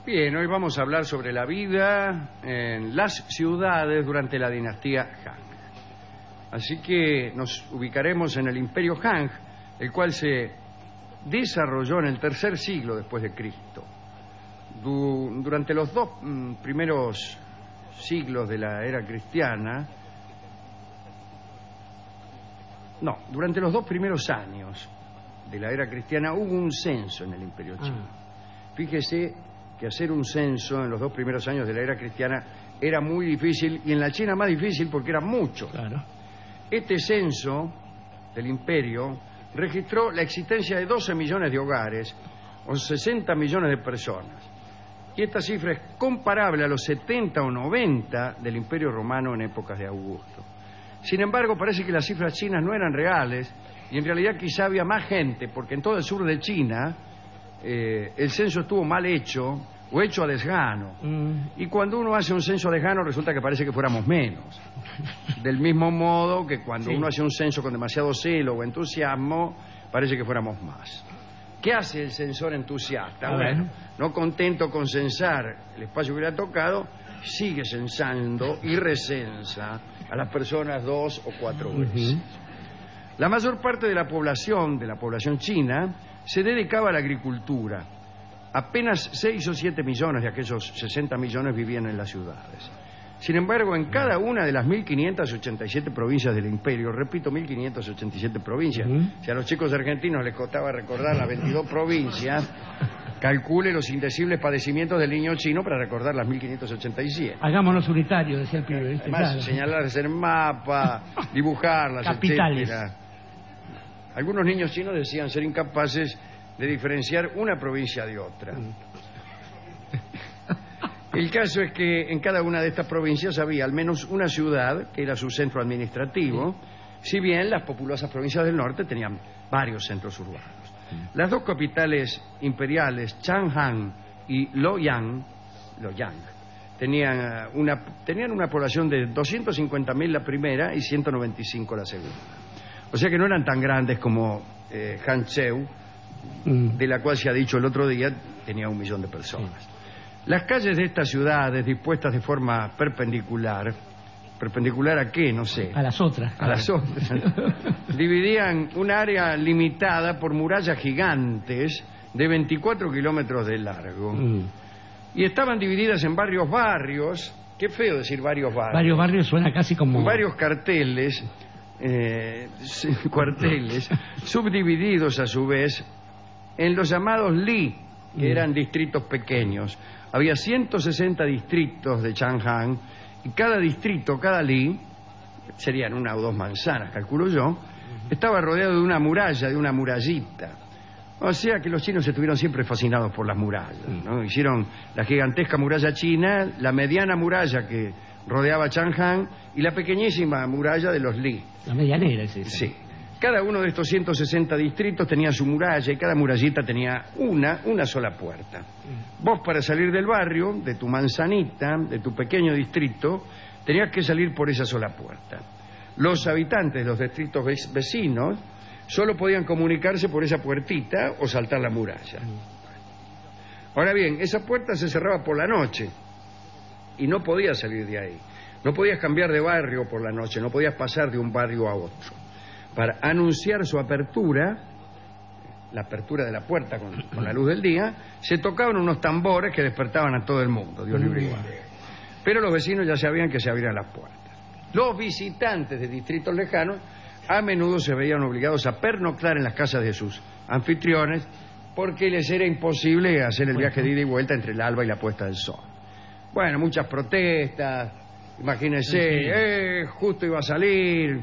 Bien, hoy vamos a hablar sobre la vida en las ciudades durante la dinastía Han. Así que nos ubicaremos en el Imperio Han, el cual se desarrolló en el tercer siglo después de Cristo. Durante los dos primeros siglos de la era cristiana, durante los 2 primeros años de la era cristiana hubo un censo en el Imperio chino. Fíjese que hacer un censo en los 2 primeros años de la era cristiana era muy difícil, y en la China más difícil porque eran muchos. Claro. Este censo del imperio registró la existencia de 12 millones de hogares o 60 millones de personas. Y esta cifra es comparable a los 70 o 90 del Imperio Romano en épocas de Augusto. Sin embargo, parece que las cifras chinas no eran reales, y en realidad quizá había más gente, porque en todo el sur de China el censo estuvo mal hecho o hecho a desgano. Y cuando uno hace un censo a desgano resulta que parece que fuéramos menos. Del mismo modo que cuando uno hace un censo con demasiado celo o entusiasmo, parece que fuéramos más. ¿Qué hace el censor entusiasta? Bueno, no contento con censar el espacio que le ha tocado, sigue censando y recensa a las personas 2 o 4 veces. La mayor parte de la población china se dedicaba a la agricultura. Apenas 6 o 7 millones de aquellos 60 millones vivían en las ciudades. Sin embargo, en cada una de las 1.587 provincias del imperio, repito, 1.587 provincias, si a los chicos argentinos les costaba recordar las 22 provincias, calcule los indecibles padecimientos del niño chino para recordar las 1.587. Hagámonos unitarios, decía el pibe. Además, claro, señalarlas en el mapa, dibujarlas, capitales, etcétera. Algunos niños chinos decían ser incapaces de diferenciar una provincia de otra. El caso es que en cada una de estas provincias había al menos una ciudad que era su centro administrativo, si bien las populosas provincias del norte tenían varios centros urbanos. Las 2 capitales imperiales, Chang'an y Luoyang, tenían una población de 250.000 la primera y 195 la segunda. O sea que no eran tan grandes como Hanzhou, de la cual se ha dicho el otro día tenía 1 millón de personas. Las calles de estas ciudades, dispuestas de forma perpendicular ¿a qué? No sé. A las otras. A las otras. Dividían un área limitada por murallas gigantes de 24 kilómetros de largo. Y estaban divididas en varios barrios. Qué feo decir varios barrios. Varios barrios suena casi como... Varios carteles, cuarteles, subdivididos a su vez en los llamados li, que eran distritos pequeños. Había 160 distritos de Chang'an, y cada distrito, cada li, serían 1 o 2 manzanas, calculo yo, estaba rodeado de una muralla, de una murallita. O sea que los chinos estuvieron siempre fascinados por las murallas, ¿no? Hicieron la gigantesca muralla china, la mediana muralla que rodeaba Chang'an y la pequeñísima muralla de los li. La medianera es esa. Sí. Cada uno de estos 160 distritos tenía su muralla, y cada murallita tenía una sola puerta. Vos, para salir del barrio, de tu manzanita, de tu pequeño distrito, tenías que salir por esa sola puerta. Los habitantes de los distritos vecinos solo podían comunicarse por esa puertita o saltar la muralla. Ahora bien, esa puerta se cerraba por la noche y no podías salir de ahí. No podías cambiar de barrio por la noche, no podías pasar de un barrio a otro. Para anunciar su apertura, la apertura de la puerta con la luz del día, se tocaban unos tambores que despertaban a todo el mundo, Dios libre y guarde. Pero los vecinos ya sabían que se abrían las puertas. Los visitantes de distritos lejanos a menudo se veían obligados a pernoctar en las casas de sus anfitriones, porque les era imposible hacer el viaje de ida y vuelta entre el alba y la puesta del sol. Bueno, muchas protestas, imagínense, justo iba a salir...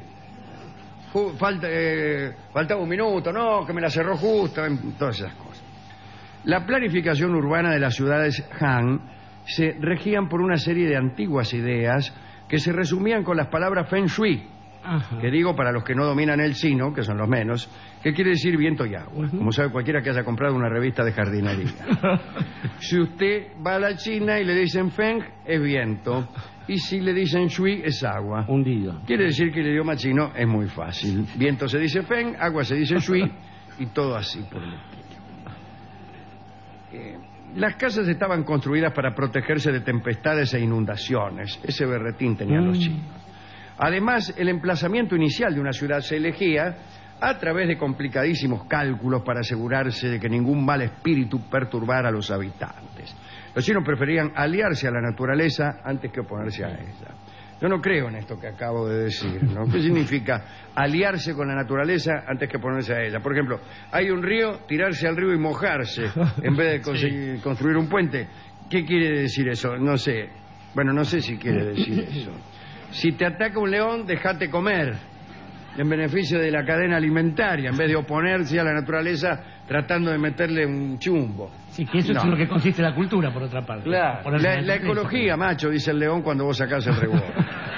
faltaba 1 minuto, no, que me la cerró justo, todas esas cosas. La planificación urbana de las ciudades Han se regían por una serie de antiguas ideas que se resumían con las palabras Feng Shui, que digo para los que no dominan el chino, que son los menos, que quiere decir viento y agua, como sabe cualquiera que haya comprado una revista de jardinería. Si usted va a la China y le dicen Feng, es viento. Y si le dicen Shui, es agua. Hundido. Quiere decir que el idioma chino es muy fácil. Viento se dice Feng, agua se dice Shui, y todo así por el estilo. Las casas estaban construidas para protegerse de tempestades e inundaciones. Ese berretín tenían los chinos. Además, el emplazamiento inicial de una ciudad se elegía a través de complicadísimos cálculos para asegurarse de que ningún mal espíritu perturbara a los habitantes. Los chinos preferían aliarse a la naturaleza antes que oponerse a ella. Yo no creo en esto que acabo de decir, ¿no? ¿Qué significa aliarse con la naturaleza antes que ponerse a ella? Por ejemplo, hay un río, tirarse al río y mojarse en vez de construir un puente. ¿Qué quiere decir eso? No sé. Bueno, no sé si quiere decir eso. Si te ataca un león, déjate comer, en beneficio de la cadena alimentaria, en vez de oponerse a la naturaleza tratando de meterle un chumbo. Sí, que eso es lo que consiste la cultura, por otra parte. Claro, la ecología, macho, dice el león cuando vos sacás el rebote.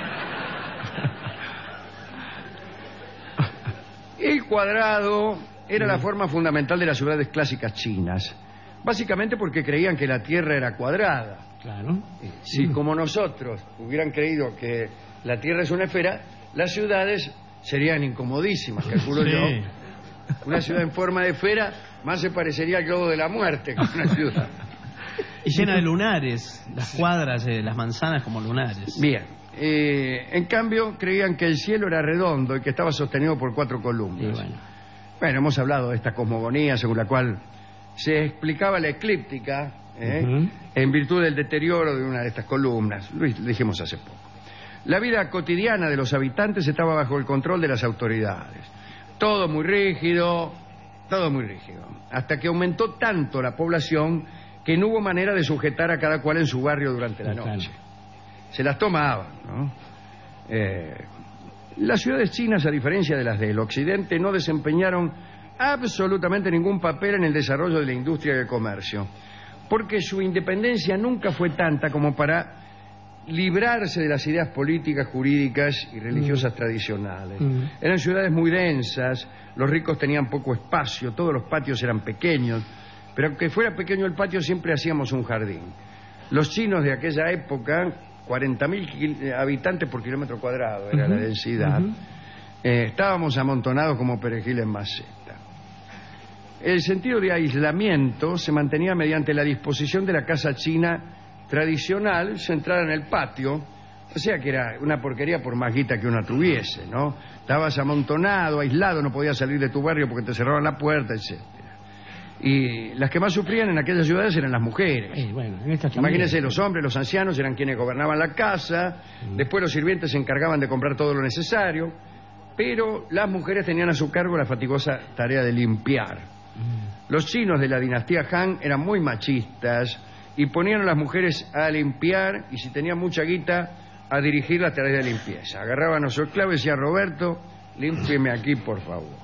El cuadrado era la forma fundamental de las ciudades clásicas chinas, básicamente porque creían que la Tierra era cuadrada. Claro. Si como nosotros hubieran creído que la Tierra es una esfera, las ciudades serían incomodísimas, calculo yo. Una ciudad en forma de esfera más se parecería al globo de la muerte que una ciudad. Y llena de lunares, las cuadras, las manzanas como lunares. Bien. En cambio, creían que el cielo era redondo y que estaba sostenido por 4 columnas. Bueno, hemos hablado de esta cosmogonía según la cual se explicaba la eclíptica en virtud del deterioro de una de estas columnas. Lo dijimos hace poco. La vida cotidiana de los habitantes estaba bajo el control de las autoridades. Todo muy rígido, hasta que aumentó tanto la población que no hubo manera de sujetar a cada cual en su barrio durante la noche. Se las tomaban, ¿no? Las ciudades chinas, a diferencia de las del occidente, no desempeñaron absolutamente ningún papel en el desarrollo de la industria y el comercio, porque su independencia nunca fue tanta como para librarse de las ideas políticas, jurídicas y religiosas tradicionales. Eran ciudades muy densas, los ricos tenían poco espacio, todos los patios eran pequeños, pero aunque fuera pequeño el patio siempre hacíamos un jardín. Los chinos de aquella época, 40.000 habitantes por kilómetro cuadrado era la densidad, estábamos amontonados como perejil en maceta. El sentido de aislamiento se mantenía mediante la disposición de la casa china tradicional centrada en el patio, o sea que era una porquería por más guita que uno tuviese, ¿no? Estabas amontonado, aislado, no podías salir de tu barrio porque te cerraban la puerta, etcétera. Y las que más sufrían en aquellas ciudades eran las mujeres. Imagínense, los hombres, los ancianos eran quienes gobernaban la casa, después los sirvientes se encargaban de comprar todo lo necesario, pero las mujeres tenían a su cargo la fatigosa tarea de limpiar. Los chinos de la dinastía Han eran muy machistas y ponían a las mujeres a limpiar y si tenían mucha guita a dirigir las tareas de limpieza. Agarraban a su esclavo y decía: Roberto, límpieme aquí por favor.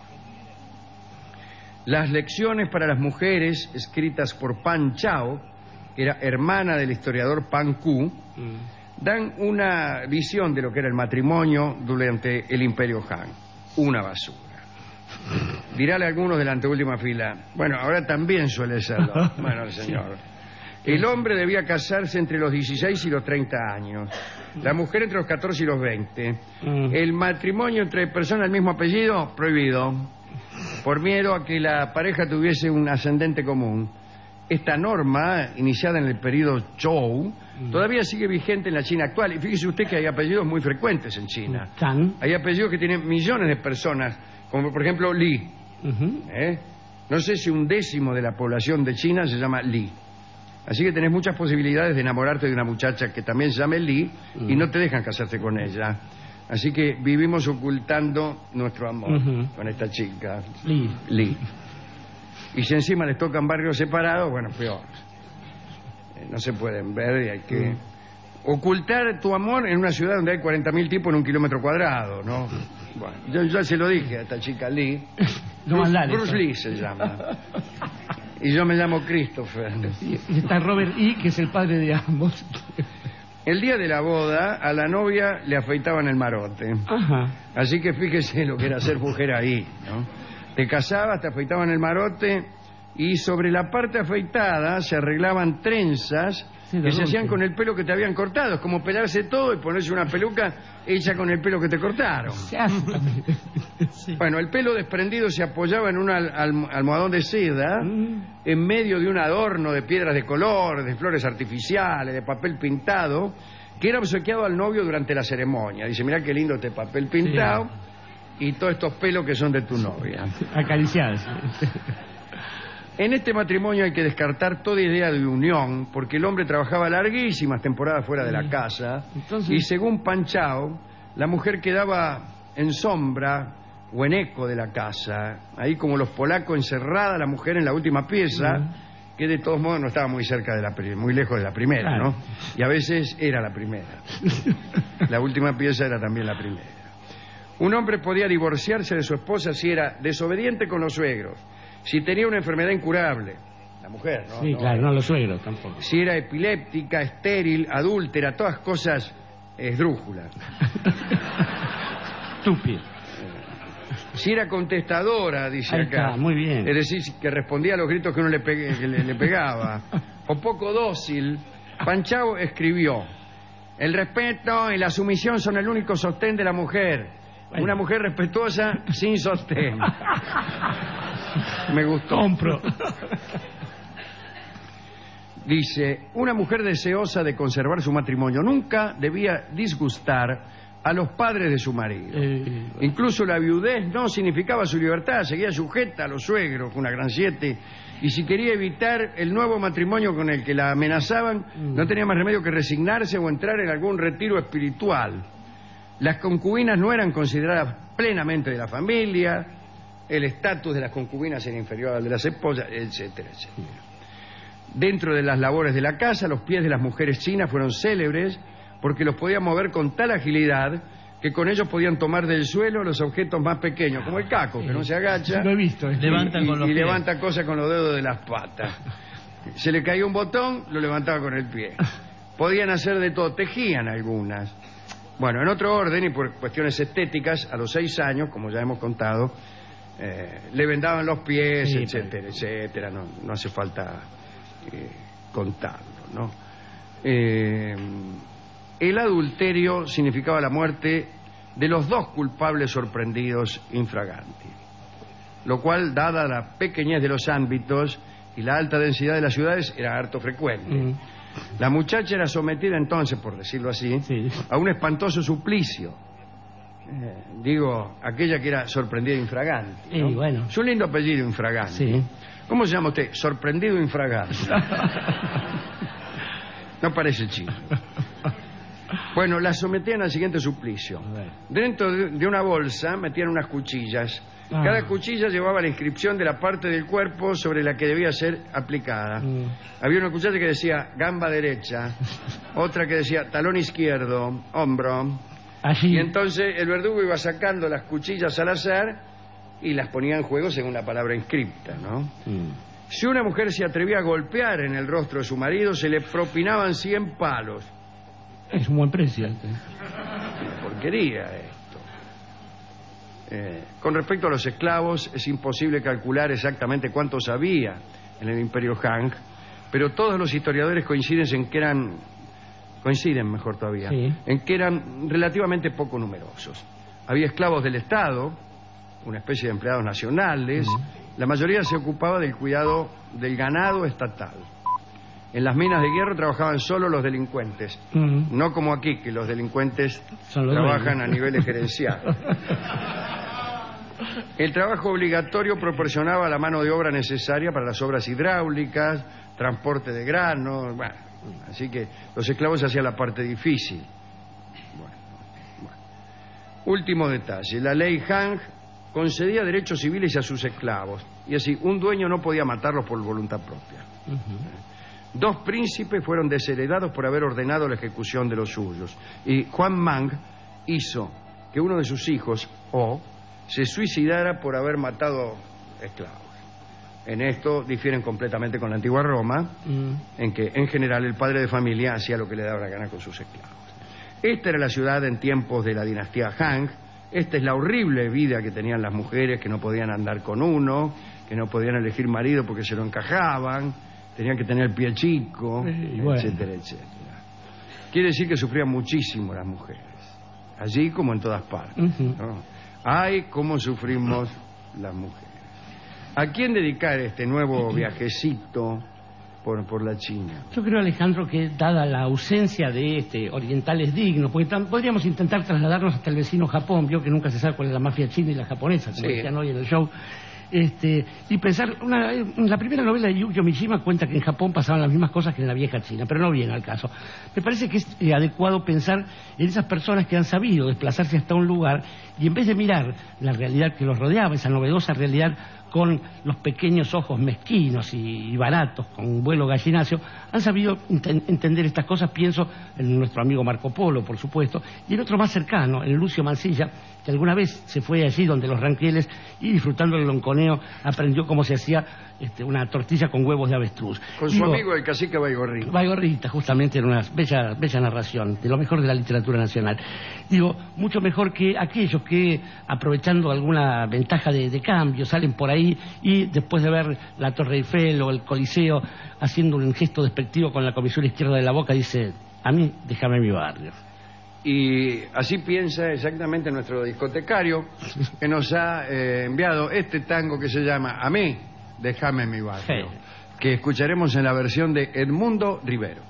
Las lecciones para las mujeres escritas por Pan Chao, que era hermana del historiador Pan Ku, dan una visión de lo que era el matrimonio durante el Imperio Han. Una basura. Dirá algunos de la anteúltima fila: bueno, ahora también suele serlo. Bueno, señor. El hombre debía casarse entre los 16 y los 30 años. La mujer entre los 14 y los 20. El matrimonio entre personas del mismo apellido, prohibido, por miedo a que la pareja tuviese un ascendente común. Esta norma, iniciada en el periodo Zhou, todavía sigue vigente en la China actual. Y fíjese usted que hay apellidos muy frecuentes en China. Hay apellidos que tienen millones de personas, como por ejemplo Li. No sé si 1/10 de la población de China se llama Li. Así que tenés muchas posibilidades de enamorarte de una muchacha que también se llame Li y no te dejan casarte con ella. Así que vivimos ocultando nuestro amor con esta chica, Li. Y si encima les tocan barrios separados, bueno, peor. No se pueden ver y hay que ocultar tu amor en una ciudad donde hay 40.000 tipos en 1 kilómetro cuadrado, ¿no? Bueno, yo ya se lo dije a esta chica Li. Bruce Lee se llama. Y yo me llamo Christopher. Y está Robert E., que es el padre de ambos. El día de la boda, a la novia le afeitaban el marote. Así que fíjese lo que era ser mujer ahí, ¿no? Te casabas, te afeitaban el marote y sobre la parte afeitada se arreglaban trenzas Sí, que se hacían con el pelo que te habían cortado. Es como pelarse todo y ponerse una peluca hecha con el pelo que te cortaron. Se hace también. Sí. Bueno, el pelo desprendido se apoyaba en un almohadón de seda en medio de un adorno de piedras de color, de flores artificiales, de papel pintado, que era obsequiado al novio durante la ceremonia. Dice, mirá qué lindo este papel pintado y todos estos pelos que son de tu novia. Acariciadas. En este matrimonio hay que descartar toda idea de unión, porque el hombre trabajaba larguísimas temporadas fuera de la casa. Entonces... Y según Panchao, la mujer quedaba en sombra o en eco de la casa, ahí como los polacos, encerrada la mujer en la última pieza, que de todos modos no estaba muy cerca de muy lejos de la primera, Claro. ¿no? Y a veces era la primera. La última pieza era también la primera. Un hombre podía divorciarse de su esposa si era desobediente con los suegros, si tenía una enfermedad incurable, la mujer, ¿no? Sí, claro, no los suegros tampoco. Si era epiléptica, estéril, adúltera, todas cosas esdrújulas. Estúpido. Si era contestadora, dice Ahí acá. está, muy bien. Es decir, que respondía a los gritos que uno le pegaba. O poco dócil, Panchao escribió: el respeto y la sumisión son el único sostén de la mujer. Bueno. Una mujer respetuosa sin sostén. Me gustó. Compro. Dice, una mujer deseosa de conservar su matrimonio nunca debía disgustar a los padres de su marido. Incluso la viudez no significaba su libertad, seguía sujeta a los suegros, una gran siete, y si quería evitar el nuevo matrimonio con el que la amenazaban, no tenía más remedio que resignarse o entrar en algún retiro espiritual. Las concubinas no eran consideradas plenamente de la familia, el estatus de las concubinas era inferior al de las esposas, etcétera, etcétera. Dentro de las labores de la casa, los pies de las mujeres chinas fueron célebres porque los podían mover con tal agilidad que con ellos podían tomar del suelo los objetos más pequeños, como el caco, que no se agacha. Lo he visto. Levantan con los y pies. levanta cosas con los dedos de las patas. Se le caía un botón, lo levantaba con el pie. Podían hacer de todo, tejían algunas. Bueno, en otro orden y por cuestiones estéticas, a los 6 años, como ya hemos contado, le vendaban los pies, Sí, etcétera, etcétera. No hace falta contarlo, ¿no? El adulterio significaba la muerte de los 2 culpables sorprendidos infraganti, lo cual, dada la pequeñez de los ámbitos y la alta densidad de las ciudades, era harto frecuente. La muchacha era sometida entonces, por decirlo así, a un espantoso suplicio. Digo, aquella que era sorprendida infraganti, ¿no? Bueno. Es un lindo apellido, infraganti. Sí. ¿Cómo se llama usted? Sorprendido infraganti. No parece chino. Bueno, la sometían al siguiente suplicio. Dentro de una bolsa metían unas cuchillas. Cada cuchilla llevaba la inscripción de la parte del cuerpo sobre la que debía ser aplicada. Había una cuchilla que decía gamba derecha, otra que decía talón izquierdo, hombro. Allí. Y entonces el verdugo iba sacando las cuchillas al azar y las ponía en juego según la palabra inscripta, ¿no? Si una mujer se atrevía a golpear en el rostro de su marido, se le propinaban 100 palos. Es un buen precio. Porquería esto. Con respecto a los esclavos, es imposible calcular exactamente cuántos había en el Imperio Han, pero todos los historiadores coinciden mejor todavía, en que eran relativamente poco numerosos. Había esclavos del Estado, una especie de empleados nacionales, la mayoría se ocupaba del cuidado del ganado estatal. En las minas de hierro trabajaban solo los delincuentes, no como aquí, que los delincuentes trabajan a niveles gerenciales. El trabajo obligatorio proporcionaba la mano de obra necesaria para las obras hidráulicas, transporte de granos, bueno, así que los esclavos hacían la parte difícil. Bueno. Último detalle, la ley Han concedía derechos civiles a sus esclavos, y así un dueño no podía matarlos por voluntad propia. 2 príncipes fueron desheredados por haber ordenado la ejecución de los suyos, y Juan Mang hizo que uno de sus hijos, se suicidara por haber matado esclavos. En esto difieren completamente con la antigua Roma, en que en general el padre de familia hacía lo que le daba la gana con sus esclavos. Esta era la ciudad en tiempos de la dinastía Han. Esta es la horrible vida que tenían las mujeres, que no podían andar con uno, que no podían elegir marido porque se lo encajaban, tenían que tener el pie chico, bueno. etcétera, etcétera. Quiere decir que sufrían muchísimo las mujeres, allí como en todas partes. ¿No? Ay, cómo sufrimos las mujeres. ¿A quién dedicar este nuevo viajecito por la China? Yo creo, Alejandro, que dada la ausencia de orientales dignos, porque podríamos intentar trasladarnos hasta el vecino Japón, vio que nunca se sabe cuál es la mafia china y la japonesa, como decían hoy en el show, y pensar, la primera novela de Yukio Mishima cuenta que en Japón pasaban las mismas cosas que en la vieja China, pero no viene al caso. Me parece que es adecuado pensar en esas personas que han sabido desplazarse hasta un lugar y en vez de mirar la realidad que los rodeaba, esa novedosa realidad con los pequeños ojos mezquinos y baratos, con un vuelo gallinacio, han sabido entender estas cosas. Pienso en nuestro amigo Marco Polo, por supuesto, y en otro más cercano, en Lucio Mansilla, que alguna vez se fue allí donde los ranqueles y disfrutando el lonconeo aprendió cómo se hacía una tortilla con huevos de avestruz. Con su amigo el cacique Baigorrita. Baigorrita, justamente, en una bella narración, de lo mejor de la literatura nacional. Digo, mucho mejor que aquellos que, aprovechando alguna ventaja de cambio, salen por ahí y después de ver la Torre Eiffel o el Coliseo, haciendo un gesto despectivo con la comisura izquierda de la boca, dice, a mí, déjame mi barrio. Y así piensa exactamente nuestro discotecario, que nos ha enviado este tango que se llama A mí, déjame mi barrio, que escucharemos en la versión de Edmundo Rivero.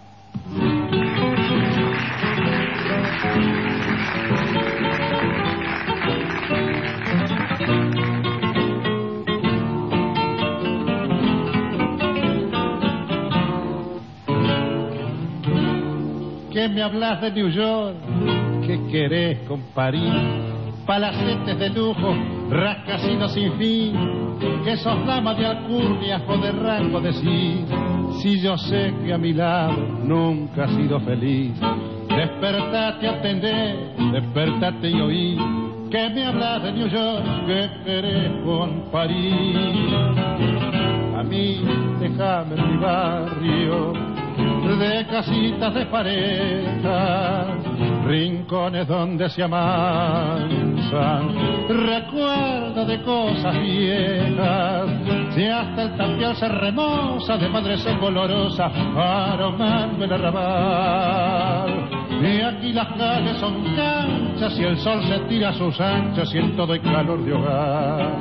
¿Qué me hablas de New York? ¿Qué querés con París? Palacetes de lujo, rascacielos sin fin. Que sos dama de alcurnias o de rango de sí. Si yo sé que a mi lado nunca has sido feliz. Despertate, atendé, despertate y oí. ¿Qué me hablas de New York? ¿Qué querés con París? A mí, déjame en mi barrio, de casitas de parejas, rincones donde se amansan, recuerdo de cosas viejas, si hasta el tapial se remoza de madre olorosa, aromando el arrabal. Y aquí las calles son canchas y el sol se tira a sus anchas y en todo hay calor de hogar.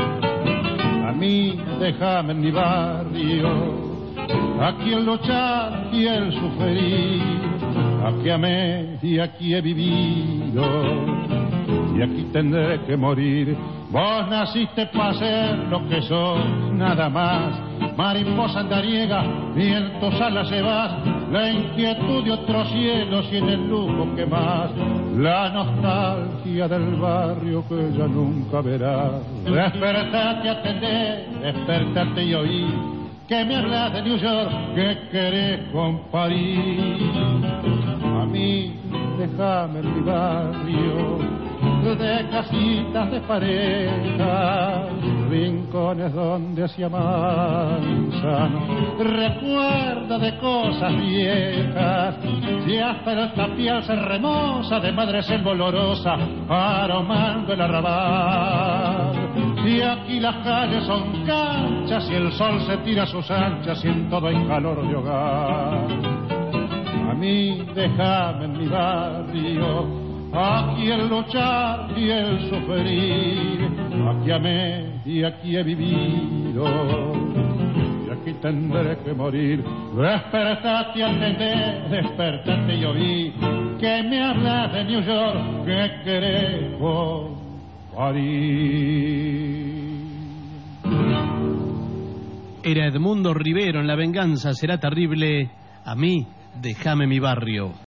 A mí déjame en mi barrio, aquí el luchar y el sufrir, aquí amé y aquí he vivido, y aquí tendré que morir. Vos naciste para ser lo que sos, nada más, mariposa andariega, y en tus alas llevas la inquietud de otros cielos y en el lujo que más, la nostalgia del barrio que ya nunca verás. Despertate, atendé, despertate y oí. Que me hablas de New York, que querés con París. A mí, déjame en mi barrio, de casitas de parejas, rincones donde se amansan, recuerda de cosas viejas, si hasta el tapial se remoza de madre olorosa, aromando el arrabal. Y aquí las calles son canchas y el sol se tira a sus anchas y en todo hay calor de hogar. A mí déjame en mi barrio, aquí el luchar y el sufrir, aquí amé y aquí he vivido, y aquí tendré que morir. Despertate, atendé, despertate y oí, que me hablas de New York, que querés con París. Era Edmundo Rivero en La venganza será terrible. A mí, déjame mi barrio.